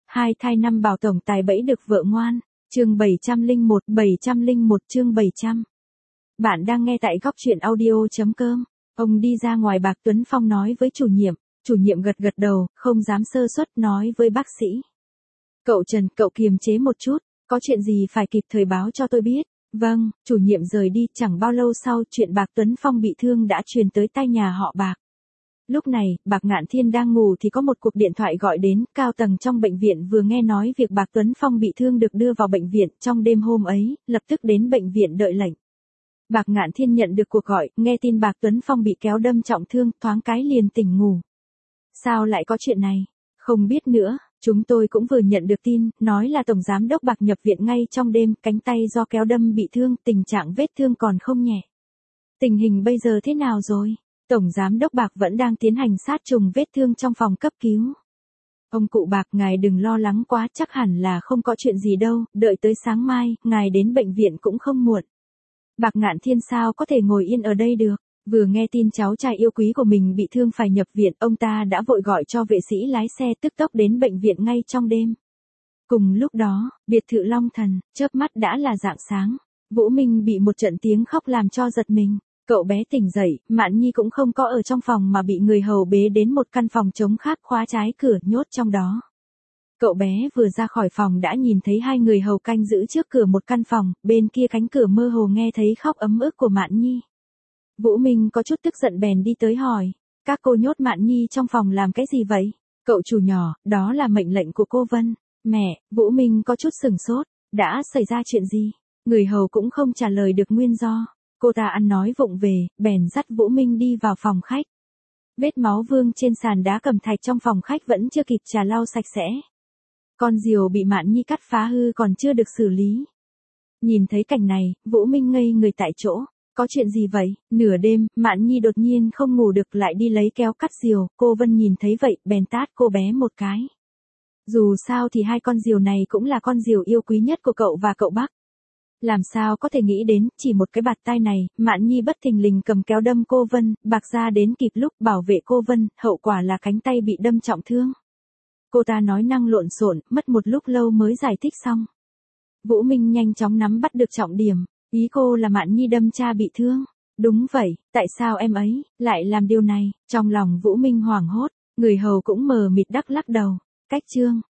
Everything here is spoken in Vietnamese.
Hai thai năm bảo tổng tài bẫy được vợ ngoan. Chương 701 chương 700. Bạn đang nghe tại góc truyện audio.com. Ông đi ra ngoài, Bạc Tuấn Phong nói với chủ nhiệm gật gật đầu, không dám sơ suất, nói với bác sĩ. Cậu Trần, cậu kiềm chế một chút, có chuyện gì phải kịp thời báo cho tôi biết. Vâng, chủ nhiệm rời đi, chẳng bao lâu sau chuyện Bạc Tuấn Phong bị thương đã truyền tới tai nhà họ Bạc. Lúc này, Bạc Ngạn Thiên đang ngủ thì có một cuộc điện thoại gọi đến, cao tầng trong bệnh viện vừa nghe nói việc Bạc Tuấn Phong bị thương được đưa vào bệnh viện trong đêm hôm ấy, lập tức đến bệnh viện đợi lệnh. Bạc Ngạn Thiên nhận được cuộc gọi, nghe tin Bạc Tuấn Phong bị kéo đâm trọng thương, thoáng cái liền tỉnh ngủ. Sao lại có chuyện này? Không biết nữa, chúng tôi cũng vừa nhận được tin, nói là Tổng Giám đốc Bạc nhập viện ngay trong đêm, cánh tay do kéo đâm bị thương, tình trạng vết thương còn không nhẹ. Tình hình bây giờ thế nào rồi? Tổng Giám đốc Bạc vẫn đang tiến hành sát trùng vết thương trong phòng cấp cứu. Ông cụ Bạc, ngài đừng lo lắng quá, chắc hẳn là không có chuyện gì đâu, đợi tới sáng mai, ngài đến bệnh viện cũng không muộn. Bạc Ngạn Thiên sao có thể ngồi yên ở đây được, vừa nghe tin cháu trai yêu quý của mình bị thương phải nhập viện, ông ta đã vội gọi cho vệ sĩ lái xe tức tốc đến bệnh viện ngay trong đêm. Cùng lúc đó, biệt thự Long Thần, chớp mắt đã là rạng sáng, Vũ Minh bị một trận tiếng khóc làm cho giật mình. Cậu bé tỉnh dậy, Mạn Nhi cũng không có ở trong phòng mà bị người hầu bế đến một căn phòng trống khác, khóa trái cửa, nhốt trong đó. Cậu bé vừa ra khỏi phòng đã nhìn thấy hai người hầu canh giữ trước cửa một căn phòng, bên kia cánh cửa mơ hồ nghe thấy khóc ấm ức của Mạn Nhi. Vũ Minh có chút tức giận bèn đi tới hỏi, các cô nhốt Mạn Nhi trong phòng làm cái gì vậy? Cậu chủ nhỏ, đó là mệnh lệnh của cô Vân. Mẹ, Vũ Minh có chút sửng sốt, đã xảy ra chuyện gì? Người hầu cũng không trả lời được nguyên do. Cô ta ăn nói vụng về, bèn dắt Vũ Minh đi vào phòng khách. Vết máu vương trên sàn đá cẩm thạch trong phòng khách vẫn chưa kịp trà lau sạch sẽ. Con diều bị Mạn Nhi cắt phá hư còn chưa được xử lý. Nhìn thấy cảnh này, Vũ Minh ngây người tại chỗ. Có chuyện gì vậy? Nửa đêm, Mạn Nhi đột nhiên không ngủ được lại đi lấy kéo cắt diều. Cô Vân nhìn thấy vậy, bèn tát cô bé một cái. Dù sao thì hai con diều này cũng là con diều yêu quý nhất của cậu và cậu Bắc. Làm sao có thể nghĩ đến, chỉ một cái bạt tai này, Mạn Nhi bất thình lình cầm kéo đâm cô Vân, Bạc ra đến kịp lúc bảo vệ cô Vân, hậu quả là cánh tay bị đâm trọng thương. Cô ta nói năng lộn xộn, mất một lúc lâu mới giải thích xong. Vũ Minh nhanh chóng nắm bắt được trọng điểm, ý cô là Mạn Nhi đâm cha bị thương. Đúng vậy, tại sao em ấy lại làm điều này? Trong lòng Vũ Minh hoảng hốt, người hầu cũng mờ mịt đắc lắc đầu. Cách chương